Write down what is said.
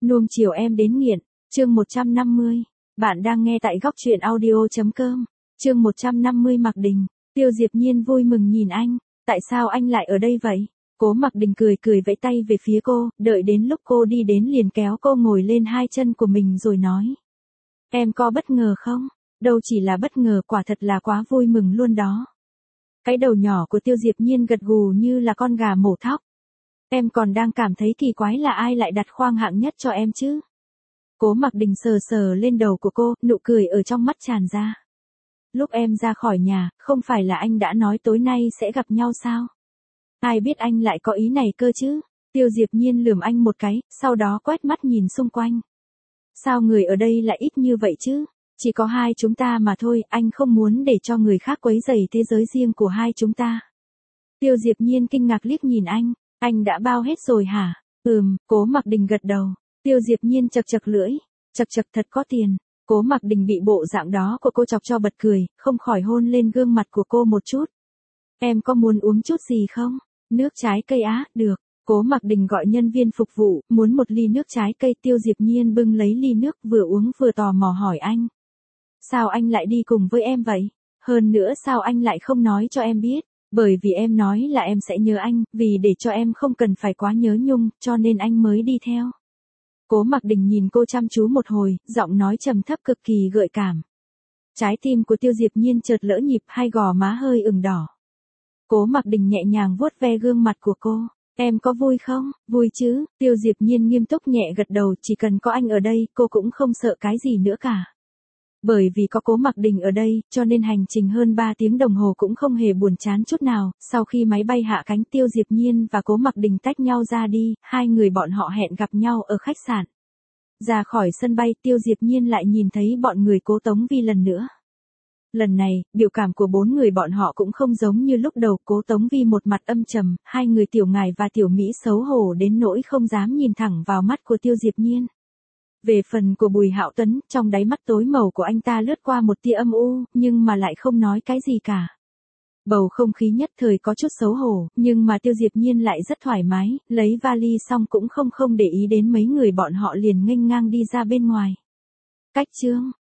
Nuông chiều em đến nghiện, chương 150. Bạn đang nghe tại góc truyện audio.com. Chương 150 Mạc Đình. Tiêu Diệp Nhiên vui mừng nhìn anh, tại sao anh lại ở đây vậy? Cố Mạc Đình cười cười vẫy tay về phía cô, đợi đến lúc cô đi đến liền kéo cô ngồi lên hai chân của mình rồi nói. Em có bất ngờ không? Đâu chỉ là bất ngờ, quả thật là quá vui mừng luôn đó. Cái đầu nhỏ của Tiêu Diệp Nhiên gật gù như là con gà mổ thóc. Em còn đang cảm thấy kỳ quái là ai lại đặt khoang hạng nhất cho em chứ? Cố Mạc Đình sờ sờ lên đầu của cô, nụ cười ở trong mắt tràn ra. Lúc em ra khỏi nhà, không phải là anh đã nói tối nay sẽ gặp nhau sao? Ai biết anh lại có ý này cơ chứ? Tiêu Diệp Nhiên lườm anh một cái, sau đó quét mắt nhìn xung quanh. Sao người ở đây lại ít như vậy chứ? Chỉ có hai chúng ta mà thôi, anh không muốn để cho người khác quấy rầy thế giới riêng của hai chúng ta. Tiêu Diệp Nhiên kinh ngạc liếc nhìn anh đã bao hết rồi hả? Cố Mạc Đình gật đầu. Tiêu Diệp Nhiên chật chật lưỡi, chật chật thật có tiền. Cố Mạc Đình bị bộ dạng đó của cô chọc cho bật cười, không khỏi hôn lên gương mặt của cô một chút. Em có muốn uống chút gì không? Nước trái cây á, được. Cố Mạc Đình gọi nhân viên phục vụ, muốn một ly nước trái cây. Tiêu Diệp Nhiên bưng lấy ly nước vừa uống vừa tò mò hỏi anh. Sao anh lại đi cùng với em vậy? Hơn nữa sao anh lại không nói cho em biết? Bởi vì em nói là em sẽ nhớ anh, vì để cho em không cần phải quá nhớ nhung, cho nên anh mới đi theo. Cố Mạc Đình nhìn cô chăm chú một hồi, giọng nói trầm thấp cực kỳ gợi cảm. Trái tim của Tiêu Diệp Nhiên chợt lỡ nhịp, hai gò má hơi ửng đỏ. Cố Mạc Đình nhẹ nhàng vuốt ve gương mặt của cô. Em có vui không? Vui chứ? Tiêu Diệp Nhiên nghiêm túc nhẹ gật đầu, chỉ cần có anh ở đây, cô cũng không sợ cái gì nữa cả. Bởi vì có Cố Mạc Đình ở đây, cho nên hành trình hơn 3 tiếng đồng hồ cũng không hề buồn chán chút nào. Sau khi máy bay hạ cánh, Tiêu Diệp Nhiên và Cố Mạc Đình tách nhau ra đi, hai người bọn họ hẹn gặp nhau ở khách sạn. Ra khỏi sân bay, Tiêu Diệp Nhiên lại nhìn thấy bọn người Cố Tống Vi lần nữa. Lần này, biểu cảm của bốn người bọn họ cũng không giống như lúc đầu. Cố Tống Vi một mặt âm trầm, hai người Tiểu Ngải và Tiểu Mỹ xấu hổ đến nỗi không dám nhìn thẳng vào mắt của Tiêu Diệp Nhiên. Về phần của Bùi Hạo Tuấn, trong đáy mắt tối màu của anh ta lướt qua một tia âm u, nhưng mà lại không nói cái gì cả. Bầu không khí nhất thời có chút xấu hổ, nhưng mà Tiêu Diệp Nhiên lại rất thoải mái, lấy vali xong cũng không để ý đến mấy người bọn họ liền nghênh ngang đi ra bên ngoài. Cách chương